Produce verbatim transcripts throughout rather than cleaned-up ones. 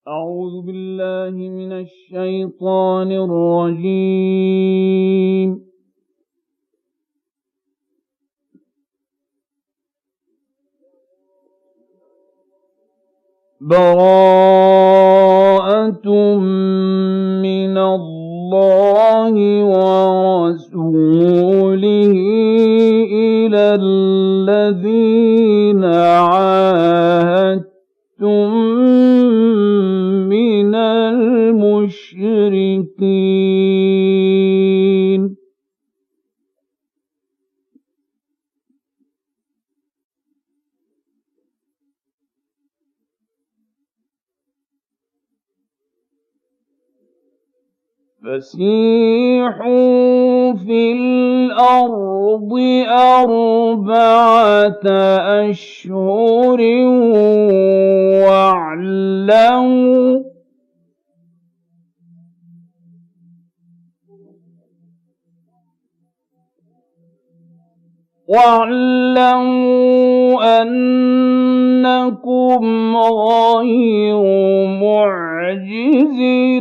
أعوذ بالله من الشيطان الرجيم. براءة من الله ورسوله إلى الذين عاهدتم من المشركين. فسيحوا في الأرض أربعة أشهر واعلموا واعلموا أنكم غير معجز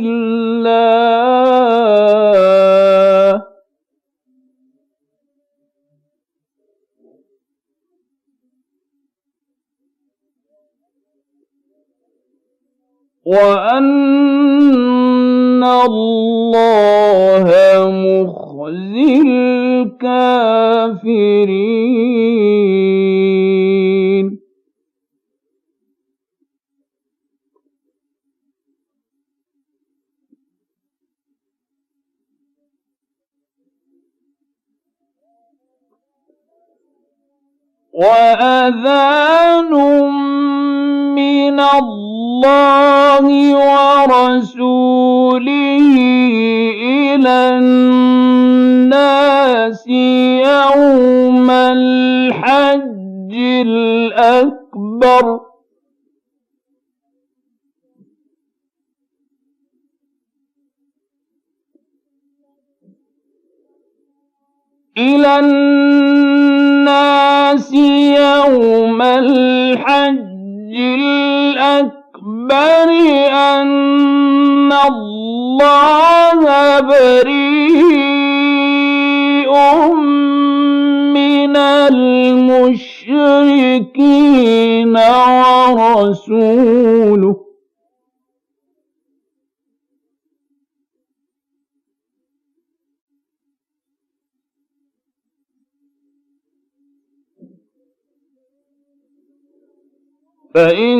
الله وأن الله مخزي الكافرين. وأذان من الله ورسوله إلى الناس يوم الحج الأكبر إلى الناس يوم الحج الأكبر أن الله بريء من المشركين ورسوله فإن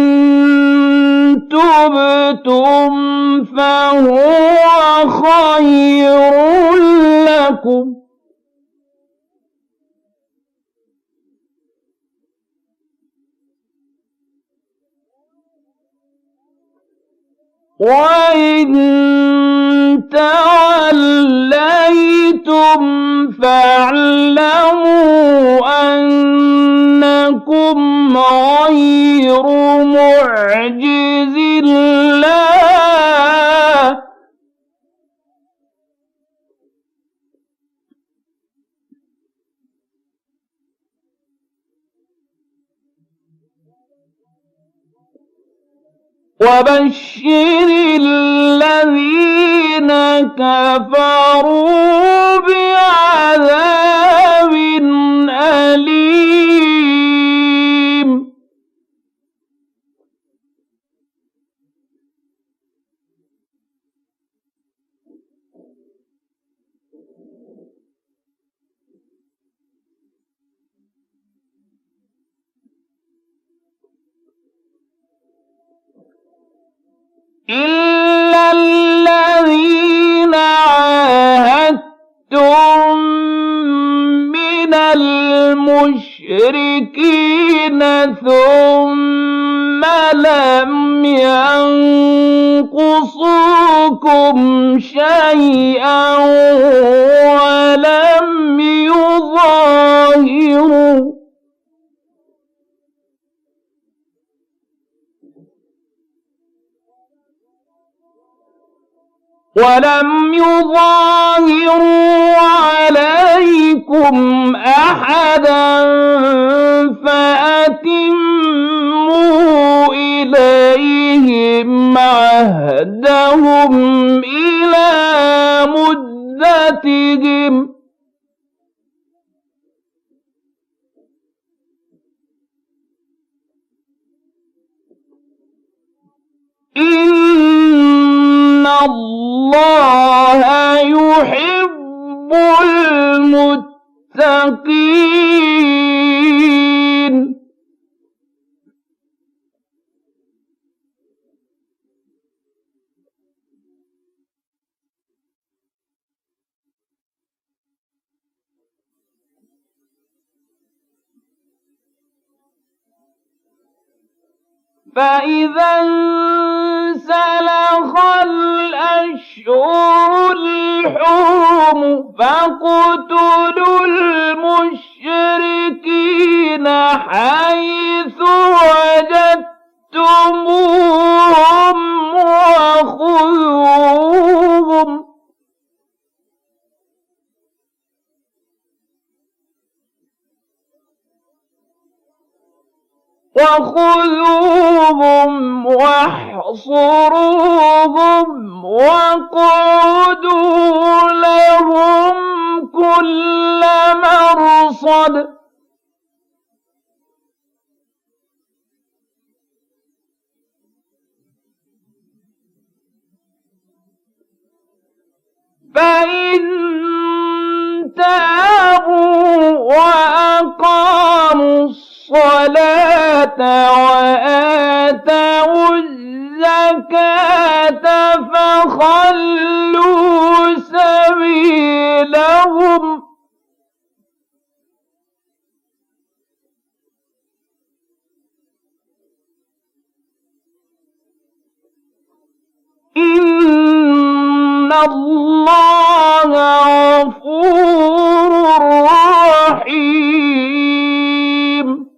تبتم فهو خير لكم وإن توليتم فاعلموا أنكم غير معجز الله وبشر الذين كفروا بعذاب أليم. إلا الذين عاهدتم من المشركين ثم لم ينقصوكم شيئا ولم يظاهروا ولم يظاهروا عليكم أحدا فأتموا إليهم عهدهم إلى مدتهم إن الله يحب المتقين. فإذا انسلخ الأشهر الحرم فاقتلوا المشركين حيث وجدتموهم وخذوهم وخذوهم واحصروهم واقعدوا لهم كل مرصد فإن تابوا وأقاموا الصلاة وآتوا الزكاة فخلوا سبيلهم إن الله غفور رحيم.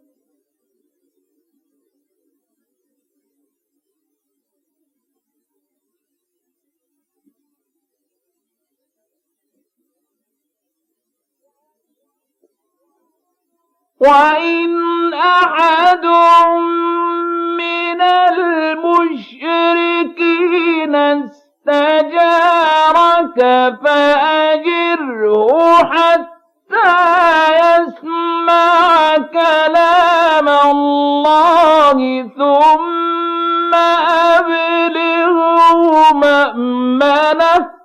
وإن أحد من المشركين استجارك فأجره حتى يسمع كلام الله ثم أبلغه مأمنه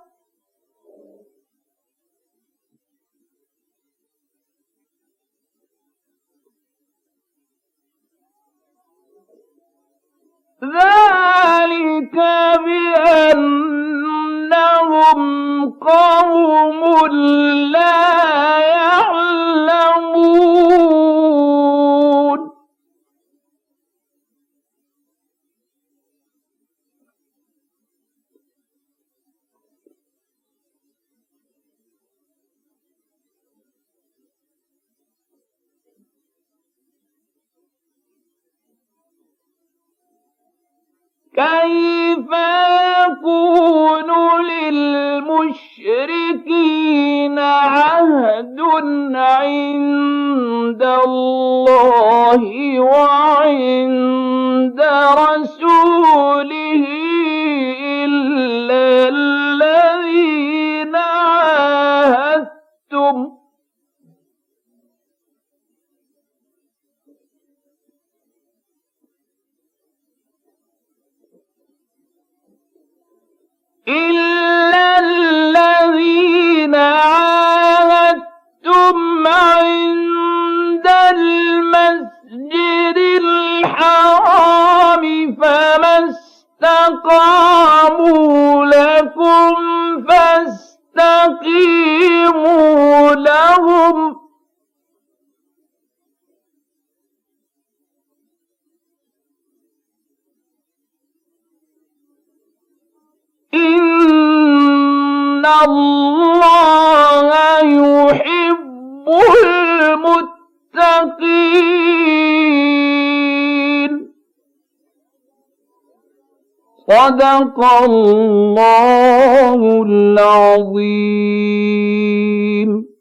ذلك بأنهم قوم لا يعلمون. كيف يكون للمشركين عهد عند الله وعند رسوله إلا الذين عاهدتم إلا الذين عاهدتم عند المسجد الحرام فما استقاموا لكم فاستقيموا لهم إن الله يحب المتقين. صدق الله العظيم.